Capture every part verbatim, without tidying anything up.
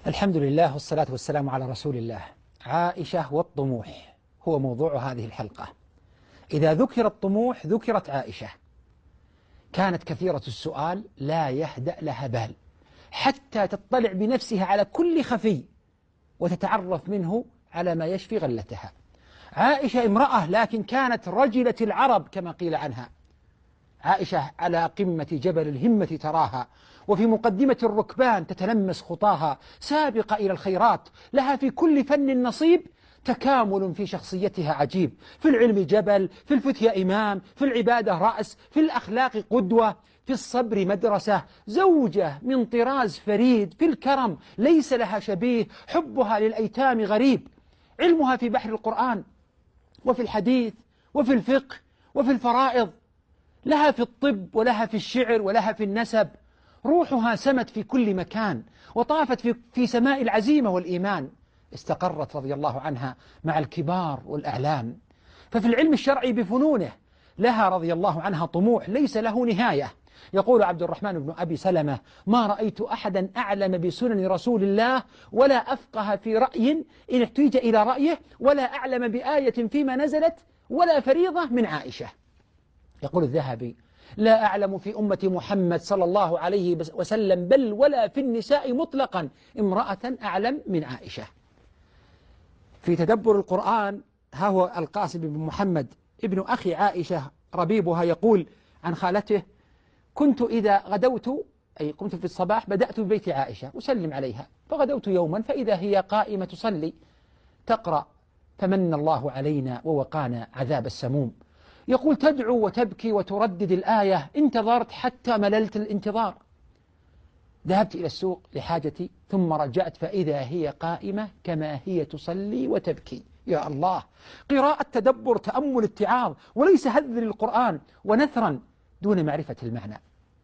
الحمد لله والصلاة والسلام على رسول الله. عائشة والطموح هو موضوع هذه الحلقة. إذا ذكر الطموح ذكرت عائشة. كانت كثيرة السؤال لا يهدأ لها بال حتى تطلع بنفسها على كل خفي وتتعرف منه على ما يشفي غلتها. عائشة امرأة لكن كانت رجلة العرب كما قيل عنها. عائشة على قمة جبل الهمة تراها، وفي مقدمة الركبان تتلمس خطاها، سابقة إلى الخيرات، لها في كل فن نصيب، تكامل في شخصيتها عجيب، في العلم جبل، في الفتية إمام، في العبادة رأس، في الأخلاق قدوة، في الصبر مدرسة، زوجة من طراز فريد، في الكرم ليس لها شبيه، حبها للأيتام غريب، علمها في بحر القرآن وفي الحديث وفي الفقه وفي الفرائض، لها في الطب ولها في الشعر ولها في النسب، روحها سمت في كل مكان وطافت في, في سماء العزيمة والإيمان. استقرت رضي الله عنها مع الكبار والأعلام. ففي العلم الشرعي بفنونه لها رضي الله عنها طموح ليس له نهاية. يقول عبد الرحمن بن أبي سلمة: ما رأيت أحدا أعلم بسنن رسول الله ولا أفقه في رأي إن احتيج إلى رأيه ولا أعلم بآية فيما نزلت ولا فريضة من عائشة. يقول الذهبي: لا أعلم في أمة محمد صلى الله عليه وسلم بل ولا في النساء مطلقا امرأة أعلم من عائشة. في تدبر القرآن ها هو القاسم بن محمد ابن أخي عائشة ربيبها يقول عن خالته: كنت إذا غدوت أي قمت في الصباح بدأت ببيت عائشة أسلم عليها، فغدوت يوما فإذا هي قائمة تصلي تقرأ: فمن الله علينا ووقانا عذاب السموم. يقول: تدعو وتبكي وتردد الآية: انتظرت حتى مللت الانتظار، ذهبت إلى السوق لحاجتي ثم رجعت فإذا هي قائمة كما هي تصلي وتبكي. يا الله، قراءة تدبر تأمل اتعاظ، وليس هذ للقرآن ونثرا دون معرفة المعنى.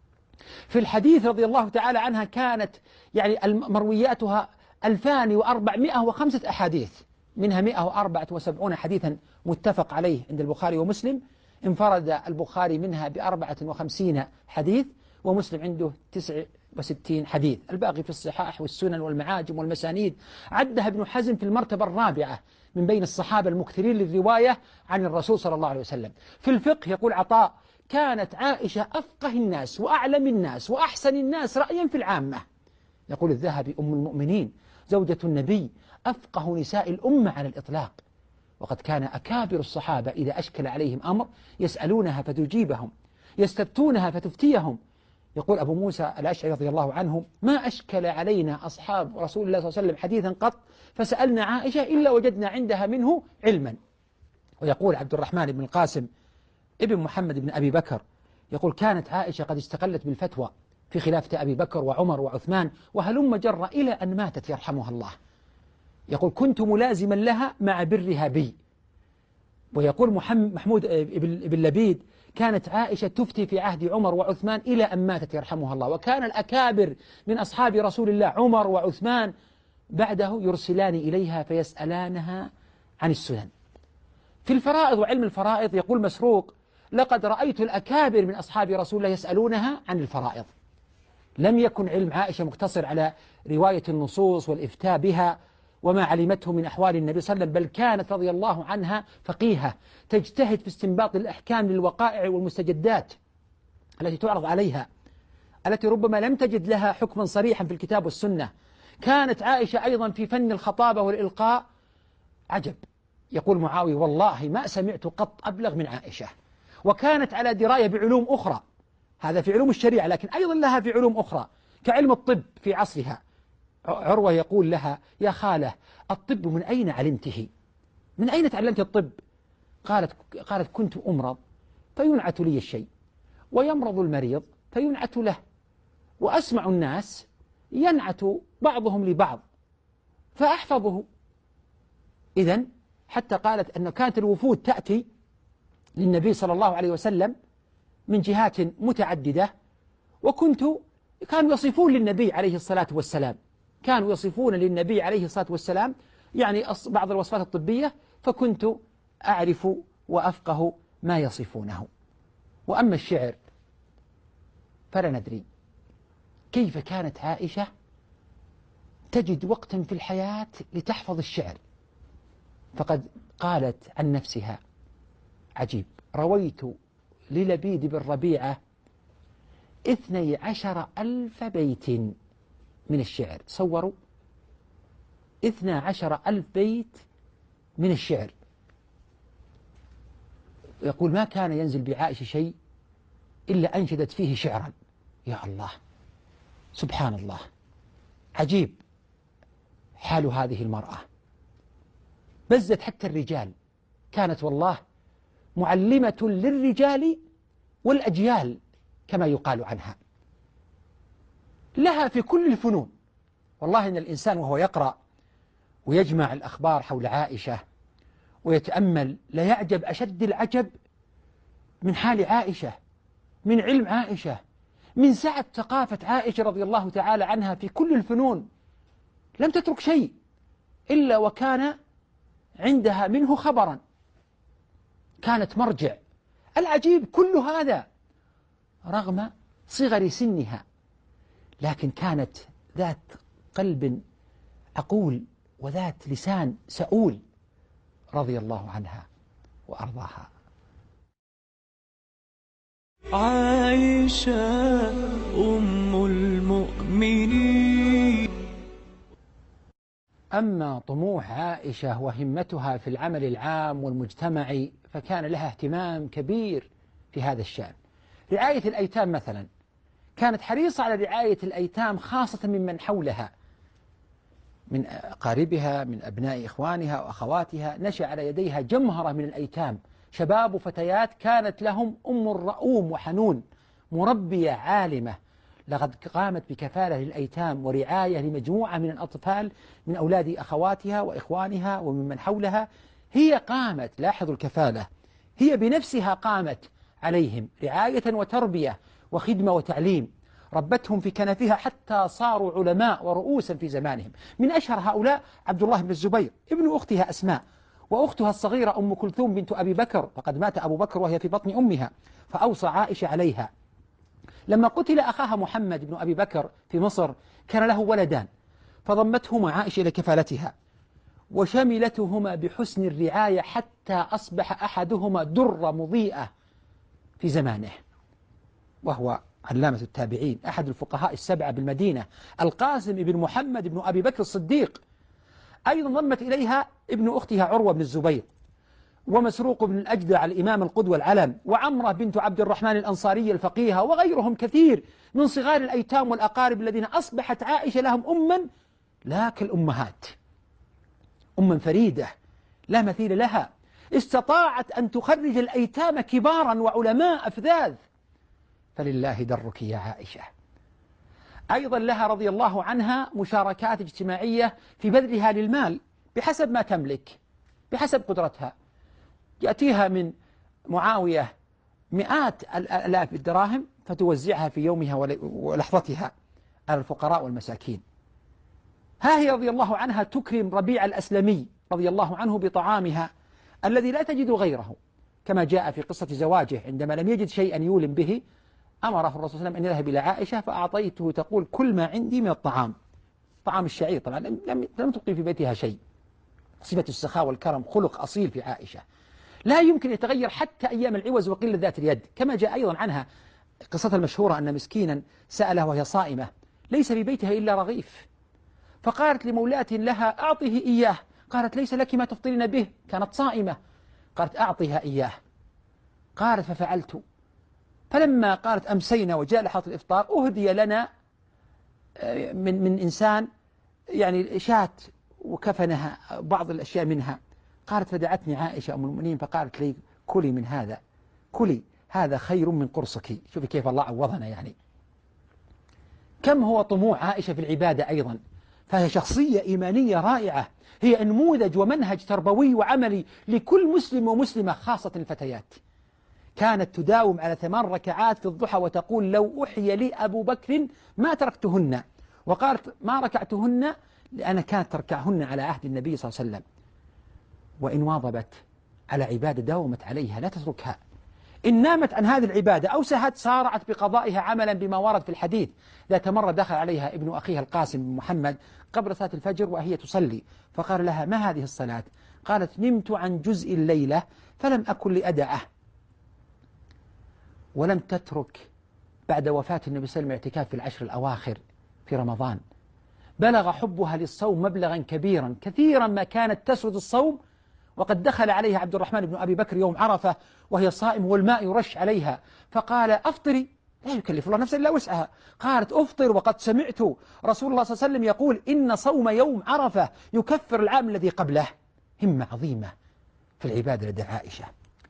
في الحديث رضي الله تعالى عنها كانت يعني مروياتها ألفان وأربعمائة وخمسة أحاديث، منها مائة وأربعة وسبعين حديثا متفق عليه عند البخاري ومسلم، انفرد البخاري منها بأربعة وخمسين حديث ومسلم عنده تسع وستين حديث، الباقي في الصحاح والسنن والمعاجم والمسانيد. عدها ابن حزم في المرتبة الرابعة من بين الصحابة المكثرين للرواية عن الرسول صلى الله عليه وسلم. في الفقه يقول عطاء: كانت عائشة أفقه الناس وأعلم الناس وأحسن الناس رأيا في العامة. يقول الذهبي: أم المؤمنين زوجة النبي أفقه نساء الأمة على الإطلاق، وقد كان أكابر الصحابة إذا أشكل عليهم أمر يسألونها فتجيبهم، يستفتونها فتفتيهم. يقول أبو موسى الأشعري رضي الله عنه: ما أشكل علينا أصحاب رسول الله صلى الله عليه وسلم حديثا قط فسألنا عائشة إلا وجدنا عندها منه علما. ويقول عبد الرحمن بن القاسم ابن محمد بن أبي بكر يقول: كانت عائشة قد استقلت بالفتوى في خلافة أبي بكر وعمر وعثمان وهلم جر إلى أن ماتت يرحمها الله. يقول: كنت ملازما لها مع برها بي. ويقول محمد محمود بن لبيد: كانت عائشة تفتي في عهد عمر وعثمان إلى أن ماتت يرحمها الله. وكان الأكابر من أصحاب رسول الله عمر وعثمان بعده يرسلان إليها فيسألانها عن السنن. في الفرائض وعلم الفرائض يقول مسروق: لقد رأيت الأكابر من أصحاب رسول الله يسألونها عن الفرائض. لم يكن علم عائشة مقتصر على رواية النصوص والإفتاء بها وما علمته من أحوال النبي صلى الله عليه وسلم، بل كانت رضي الله عنها فقيهة تجتهد في استنباط الأحكام للوقائع والمستجدات التي تعرض عليها، التي ربما لم تجد لها حكما صريحا في الكتاب والسنة. كانت عائشة أيضا في فن الخطابة والإلقاء عجب. يقول معاوية: والله ما سمعت قط أبلغ من عائشة. وكانت على دراية بعلوم أخرى، هذا في علوم الشريعة، لكن أيضا لها في علوم أخرى كعلم الطب في عصرها. عروة يقول لها: يا خالة، الطب من أين علمته؟ من أين تعلمت الطب؟ قالت قالت كنت أمرض فينعت لي الشيء، ويمرض المريض فينعت له، وأسمع الناس ينعت بعضهم لبعض فأحفظه. إذن حتى قالت أن كانت الوفود تأتي للنبي صلى الله عليه وسلم من جهات متعددة، وكنت كانوا يصفون للنبي عليه الصلاة والسلام كانوا يصفون للنبي عليه الصلاة والسلام يعني بعض الوصفات الطبية، فكنت أعرف وأفقه ما يصفونه. وأما الشعر فلا ندري كيف كانت عائشة تجد وقتا في الحياة لتحفظ الشعر، فقد قالت عن نفسها عجيب: رويت للبيد بن ربيعة اثني عشر ألف بيت من الشعر. تصوروا، اثنى عشر ألف بيت من الشعر. يقول: ما كان ينزل بعائشة شيء إلا أنشدت فيه شعرا. يا الله، سبحان الله، عجيب حال هذه المرأة. بزت حتى الرجال، كانت والله معلمة للرجال والأجيال كما يقال عنها. لها في كل الفنون. والله إن الإنسان وهو يقرأ ويجمع الأخبار حول عائشة ويتأمل لا يعجب أشد العجب من حال عائشة، من علم عائشة، من سعة ثقافة عائشة رضي الله تعالى عنها في كل الفنون. لم تترك شيء إلا وكان عندها منه خبرا، كانت مرجع. العجيب كل هذا رغم صغر سنها، لكن كانت ذات قلب عقول وذات لسان سؤول رضي الله عنها وأرضاها. عائشة أم المؤمنين. أما طموح عائشة وهمتها في العمل العام والمجتمعي فكان لها اهتمام كبير في هذا الشأن. رعاية الأيتام مثلا، كانت حريصة على رعاية الأيتام خاصة ممن حولها من أقاربها، من أبناء إخوانها وأخواتها. نشأ على يديها جمهرة من الأيتام، شباب وفتيات كانت لهم أم رؤوم وحنون، مربية عالمة. لقد قامت بكفالة للأيتام ورعاية لمجموعة من الأطفال من أولاد أخواتها وإخوانها وممن حولها. هي قامت، لاحظوا الكفالة، هي بنفسها قامت عليهم رعاية وتربية وخدمة وتعليم. ربتهم في كنفها حتى صاروا علماء ورؤوسا في زمانهم. من أشهر هؤلاء عبد الله بن الزبير ابن أختها أسماء، وأختها الصغيرة أم كلثوم بنت أبي بكر، فقد مات أبو بكر وهي في بطن أمها، فأوصى عائشة عليها. لما قتل أخاها محمد بن أبي بكر في مصر كان له ولدان، فضمتهما عائشة إلى كفالتها وشملتهما بحسن الرعاية حتى أصبح أحدهما درة مضيئة في زمانه، وهو علامة التابعين أحد الفقهاء السبعة بالمدينة، القاسم بن محمد بن أبي بكر الصديق. أيضا ضمت إليها ابن أختها عروة بن الزبير، ومسروق بن الأجدع الإمام القدوة العلم، وعمرة بنت عبد الرحمن الأنصارية الفقيهة، وغيرهم كثير من صغار الأيتام والأقارب الذين أصبحت عائشة لهم أما لا كالأمهات، أما فريدة لا مثيل لها، استطاعت أن تخرج الأيتام كبارا وعلماء أفذاذ. فلله درك يا عائشة. أيضا لها رضي الله عنها مشاركات اجتماعية في بذلها للمال بحسب ما تملك، بحسب قدرتها. يأتيها من معاوية مئات الآلاف الدراهم فتوزعها في يومها ولحظتها على الفقراء والمساكين. ها هي رضي الله عنها تكرم ربيع الأسلمي رضي الله عنه بطعامها الذي لا تجد غيره، كما جاء في قصة زواجه عندما لم يجد شيئا يولم به أمره الرسول صلى الله عليه وسلم أن يذهب إلى عائشة فأعطيته تقول: كل ما عندي من الطعام، طعام الشعير. طبعا لم لم تبقي في بيتها شيء. صفة السخاء والكرم خلق أصيل في عائشة لا يمكن يتغير حتى أيام العوز وقلة ذات اليد. كما جاء أيضا عنها قصة المشهورة أن مسكينا سألها وهي صائمة ليس في بيتها إلا رغيف، فقالت لمولاة لها: أعطيه إياه. قالت: ليس لك ما تفطرين به، كانت صائمة. قالت: أعطيها إياه. قالت: ففعلت. فلما قالت أمسينا وجاء لحظة الإفطار أهدي لنا من من إنسان يعني شاة وكفنها بعض الأشياء منها. قالت: فدعتني عائشة أم المؤمنين فقالت لي: كلي من هذا، كلي، هذا خير من قرصك. شوفي كيف الله عوضنا. يعني كم هو طموح عائشة في العبادة أيضا، فهي شخصية إيمانية رائعة، هي نموذج ومنهج تربوي وعملي لكل مسلم ومسلمة خاصة الفتيات. كانت تداوم على ثمان ركعات في الضحى وتقول: لو أحيي لي أبو بكر ما تركتهن. وقالت: ما ركعتهن لأن كانت تركعهن على عهد النبي صلى الله عليه وسلم. وإن واظبت على عبادة داومت عليها لا تتركها. إن نامت عن هذه العبادة أو سهت صارعت بقضائها عملا بما ورد في الحديث. ذات مرة دخل عليها ابن أخيها القاسم بن محمد قبل صلاة الفجر وهي تصلي، فقال لها: ما هذه الصلاة؟ قالت: نمت عن جزء الليلة فلم أكن لأدعه. ولم تترك بعد وفاة النبي صلى الله عليه وسلم الاعتكاف في العشر الأواخر في رمضان. بلغ حبها للصوم مبلغا كبيرا، كثيرا ما كانت تسرد الصوم، وقد دخل عليها عبد الرحمن بن أبي بكر يوم عرفة وهي صائم والماء يرش عليها، فقال: أفطري، لا يكلف الله نفسا إلا وسعها. قالت: أفطر وقد سمعت رسول الله صلى الله عليه وسلم يقول: إن صوم يوم عرفة يكفر العام الذي قبله. همة عظيمة في العبادة لدى عائشة.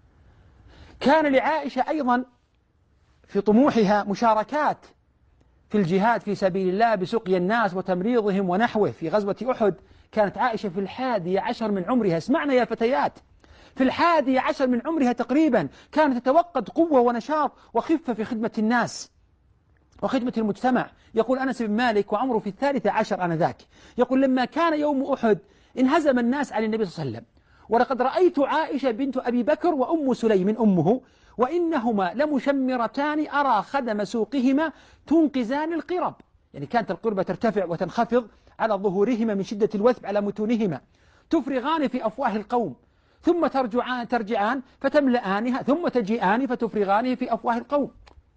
كان لعائشة أيضا في طموحها مشاركات في الجهاد في سبيل الله بسقي الناس وتمريضهم ونحوه. في غزوة أحد كانت عائشة في الحادية عشر من عمرها، اسمعنا يا فتيات، في الحادية عشر من عمرها تقريبا كانت تتوقد قوة ونشاط وخفة في خدمة الناس وخدمة المجتمع. يقول أنس بن مالك وعمره في الثالثة عشر آنذاك، يقول: لما كان يوم أحد انهزم الناس عن النبي صلى الله عليه وسلم، ولقد رأيت عائشة بنت أبي بكر وأم سليم أمه وإنهما لمشمرتان أرى خدم سوقهما تنقذان القرب. يعني كانت القربة ترتفع وتنخفض على ظهورهما من شدة الوثب على متونهما، تفرغان في أفواه القوم ثم ترجعان, ترجعان فتملآنها ثم تجيئان فتفرغانه في أفواه القوم.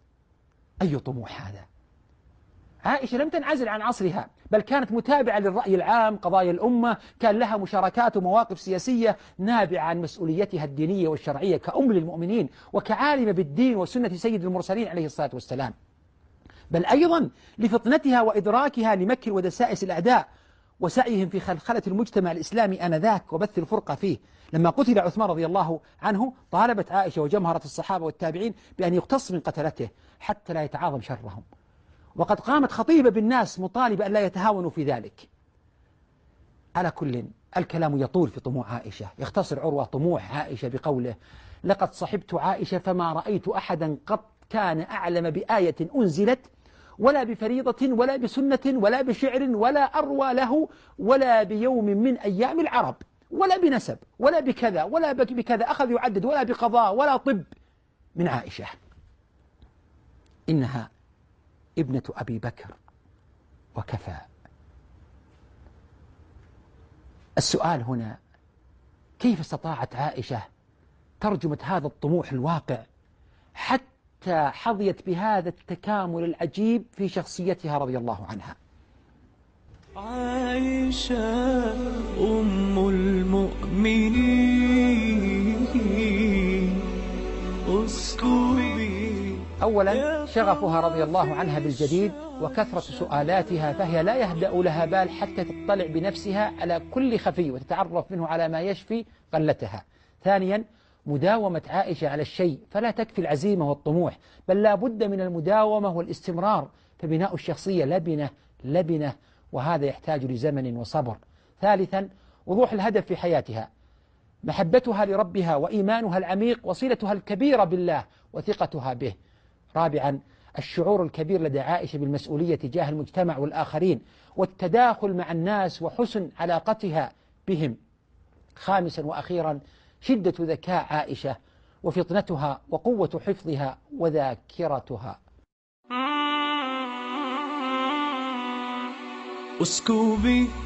أي طموح هذا! عائشة لم تنعزل عن عصرها، بل كانت متابعة للرأي العام، قضايا الأمة، كان لها مشاركات ومواقف سياسية نابعة عن مسؤوليتها الدينية والشرعية كأم للمؤمنين وكعالمة بالدين وسنة سيد المرسلين عليه الصلاة والسلام، بل أيضا لفطنتها وإدراكها لمكر ودسائس الأعداء وسعيهم في خلخلة المجتمع الإسلامي آنذاك وبث الفرقة فيه. لما قتل عثمان رضي الله عنه طالبت عائشة وجمهرة الصحابة والتابعين بأن يقتص من قتلته حتى لا يتعاظم شرهم، وقد قامت خطيبة بالناس مطالبة أن لا يتهاونوا في ذلك. على كل، الكلام يطول في طموح عائشة. يختصر عروة طموح عائشة بقوله: لقد صحبت عائشة فما رأيت أحدا قط كان أعلم بآية أنزلت ولا بفريضة ولا بسنة ولا بشعر ولا أروى له ولا بيوم من أيام العرب ولا بنسب ولا بكذا ولا بكذا، أخذ يعدد، ولا بقضاء ولا طب، من عائشة. إنها ابنة أبي بكر وكفى. السؤال هنا: كيف استطاعت عائشة ترجمة هذا الطموح الواقع حتى حظيت بهذا التكامل العجيب في شخصيتها رضي الله عنها؟ عائشة أم المؤمنين اسكبي. أولا شغفها رضي الله عنها بالجديد وكثرة سؤالاتها، فهي لا يهدأ لها بال حتى تطلع بنفسها على كل خفي وتتعرف منه على ما يشفي قلتها. ثانيا مداومة عائشة على الشيء، فلا تكفي العزيمة والطموح، بل لا بد من المداومة والاستمرار، فبناء الشخصية لبنة لبنة، وهذا يحتاج لزمن وصبر. ثالثا وضوح الهدف في حياتها، محبتها لربها وإيمانها العميق وصلتها الكبيرة بالله وثقتها به. رابعا الشعور الكبير لدى عائشة بالمسؤولية تجاه المجتمع والآخرين والتداخل مع الناس وحسن علاقتها بهم. خامسا وأخيرا شدة ذكاء عائشة وفطنتها وقوة حفظها وذاكرتها. اسكبي